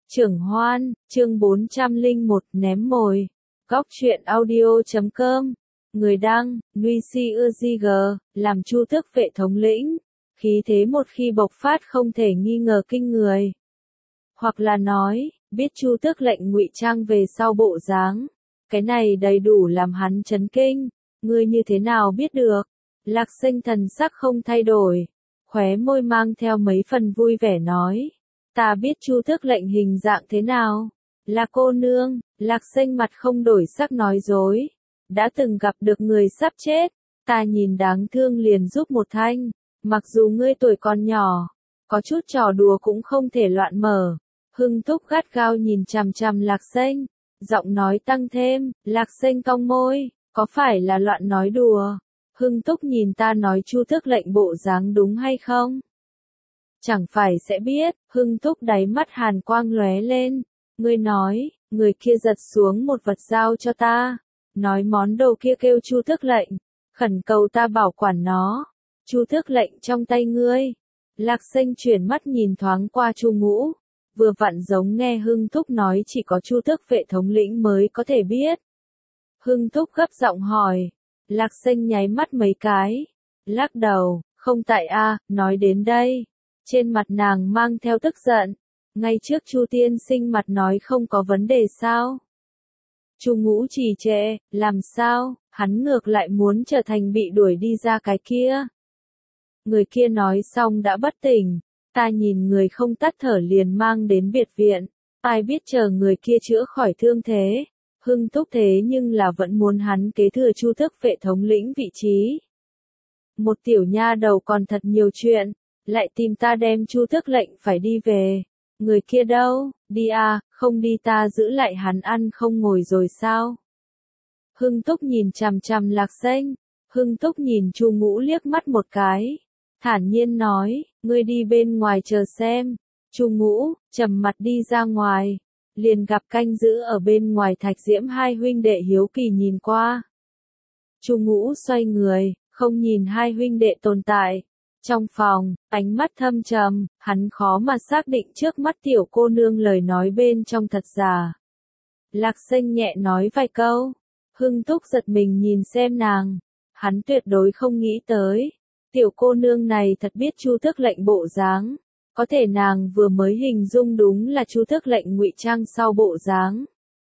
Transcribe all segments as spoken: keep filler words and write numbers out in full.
Trưởng Hoan, chương bốn trăm lẻ một ném mồi. Góc truyện audio chấm com. Người đăng, Nuy Si Ư Di G, làm Chu Tước vệ thống lĩnh. Khí thế một khi bộc phát không thể nghi ngờ kinh người. Hoặc là nói, biết Chu Tước lệnh ngụy trang về sau bộ dáng. Cái này đầy đủ làm hắn chấn kinh. Ngươi như thế nào biết được? Lạc Sinh thần sắc không thay đổi. Khóe môi mang theo mấy phần vui vẻ nói. Ta biết Chu Tước lệnh hình dạng thế nào. Là cô nương, Lạc Sinh mặt không đổi sắc nói dối. Đã từng gặp được người sắp chết. Ta nhìn đáng thương liền giúp một thanh. Mặc dù ngươi tuổi còn nhỏ, có chút trò đùa cũng không thể loạn mở. Hưng Thúc gắt gao nhìn chằm chằm Lạc Sinh, giọng nói tăng thêm. Lạc Sinh cong môi, có phải là loạn nói đùa? Hưng Thúc nhìn ta nói Chu Tước lệnh bộ dáng đúng hay không? Chẳng phải sẽ biết. Hưng Thúc đáy mắt hàn quang lóe lên. Ngươi nói, người kia giật xuống một vật giao cho ta, nói món đồ kia kêu Chu Tước lệnh, khẩn cầu ta bảo quản nó. Chu Tước lệnh trong tay ngươi. Lạc Sinh chuyển mắt nhìn thoáng qua Chu Ngũ, vừa vặn giống nghe Hưng Thúc nói chỉ có Chu Tước vệ thống lĩnh mới có thể biết. Hưng Thúc gấp giọng hỏi. Lạc Sinh nháy mắt mấy cái, lắc đầu, không tại a. Nói đến đây, trên mặt nàng mang theo tức giận. Ngay trước Chu tiên sinh mặt nói không có vấn đề sao? Chu Ngũ trì trệ, làm sao? Hắn ngược lại muốn trở thành bị đuổi đi ra cái kia. Người kia nói xong đã bất tỉnh. Ta nhìn người không tắt thở liền mang đến biệt viện. Ai biết chờ người kia chữa khỏi thương thế. Hưng Thúc thế nhưng là vẫn muốn hắn kế thừa Chu Tước vệ thống lĩnh vị trí. Một tiểu nha đầu còn thật nhiều chuyện, lại tìm ta đem Chu Tước lệnh phải đi về. Người kia đâu? Đi à, không đi ta giữ lại hắn ăn không ngồi rồi sao? Hưng Thúc nhìn chằm chằm Lạc Sinh. Hưng Thúc nhìn Chu Ngũ liếc mắt một cái, thản nhiên nói, ngươi đi bên ngoài chờ xem. Chu Ngũ trầm mặt đi ra ngoài, liền gặp canh giữ ở bên ngoài Thạch Diễm hai huynh đệ hiếu kỳ nhìn qua. Chu Ngũ xoay người, không nhìn hai huynh đệ tồn tại. Trong phòng, ánh mắt thâm trầm, hắn khó mà xác định trước mắt tiểu cô nương lời nói bên trong thật giả. Lạc Sinh nhẹ nói vài câu. Hưng Thúc giật mình nhìn xem nàng. Hắn tuyệt đối không nghĩ tới. Tiểu cô nương này thật biết Chu Tước lệnh bộ dáng. Có thể nàng vừa mới hình dung đúng là Chu Tước lệnh ngụy trang sau bộ dáng.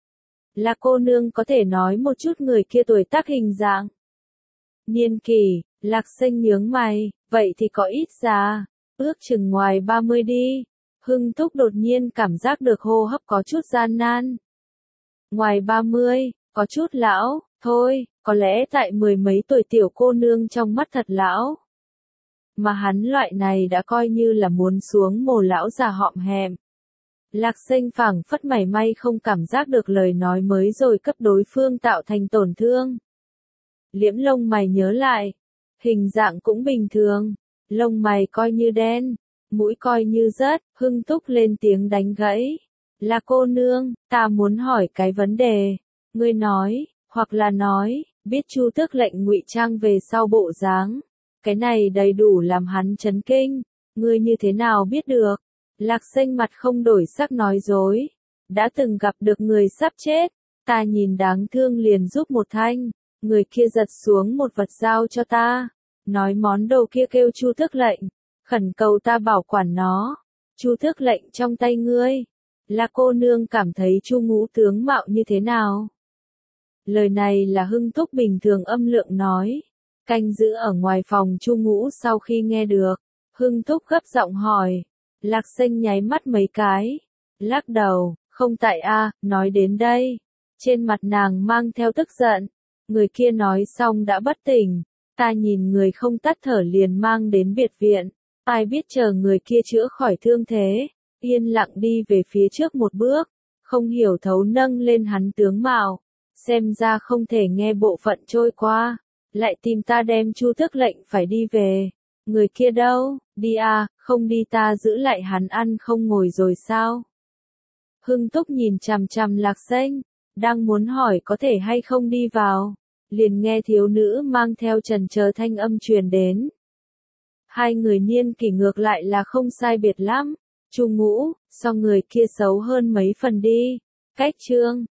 Là cô nương có thể nói một chút người kia tuổi tác hình dạng. Niên kỷ, Lạc Sinh nhướng mày, vậy thì có ít già, ước chừng ngoài ba mươi đi. Hưng Thúc đột nhiên cảm giác được hô hấp có chút gian nan. Ngoài ba mươi, có chút lão, thôi, có lẽ tại mười mấy tuổi tiểu cô nương trong mắt thật lão. Mà hắn loại này đã coi như là muốn xuống mồ lão già họm hẹm. Lạc Sinh phảng phất mảy may không cảm giác được lời nói mới rồi cấp đối phương tạo thành tổn thương. Liễm lông mày nhớ lại, hình dạng cũng bình thường, lông mày coi như đen, mũi coi như rớt. Hưng Thúc lên tiếng đánh gãy. Là cô nương, ta muốn hỏi cái vấn đề. Ngươi nói, hoặc là nói, biết Chu Tước lệnh ngụy trang về sau bộ dáng. Cái này đầy đủ làm hắn chấn kinh. Ngươi như thế nào biết được? Lạc Sinh mặt không đổi sắc nói dối. Đã từng gặp được người sắp chết. Ta nhìn đáng thương liền giúp một thanh. Người kia giật xuống một vật giao cho ta. Nói món đồ kia kêu Chu Tước lệnh. Khẩn cầu ta bảo quản nó. Chu Tước lệnh trong tay ngươi. Là cô nương cảm thấy Chu Ngũ tướng mạo như thế nào? Lời này là Hưng Thúc bình thường âm lượng nói. Canh giữ ở ngoài phòng Chu Ngũ sau khi nghe được. Hưng Thúc gấp giọng hỏi. Lạc Sinh nháy mắt mấy cái. Lắc đầu, không tại a. Nói đến đây. Trên mặt nàng mang theo tức giận. Người kia nói xong đã bất tỉnh. Ta nhìn người không tắt thở liền mang đến biệt viện. Ai biết chờ người kia chữa khỏi thương thế. Yên lặng đi về phía trước một bước. Không hiểu thấu nâng lên hắn tướng mạo. Xem ra không thể nghe bộ phận trôi qua. Lại tìm ta đem Chu Tước lệnh phải đi về. Người kia đâu? Đi à, không đi ta giữ lại hắn ăn không ngồi rồi sao? Hưng Thúc nhìn chằm chằm Lạc Sinh, đang muốn hỏi có thể hay không đi vào. Liền nghe thiếu nữ mang theo trần chờ thanh âm truyền đến. Hai người niên kỷ ngược lại là không sai biệt lắm. Chu Ngũ, so người kia xấu hơn mấy phần đi. Cách chương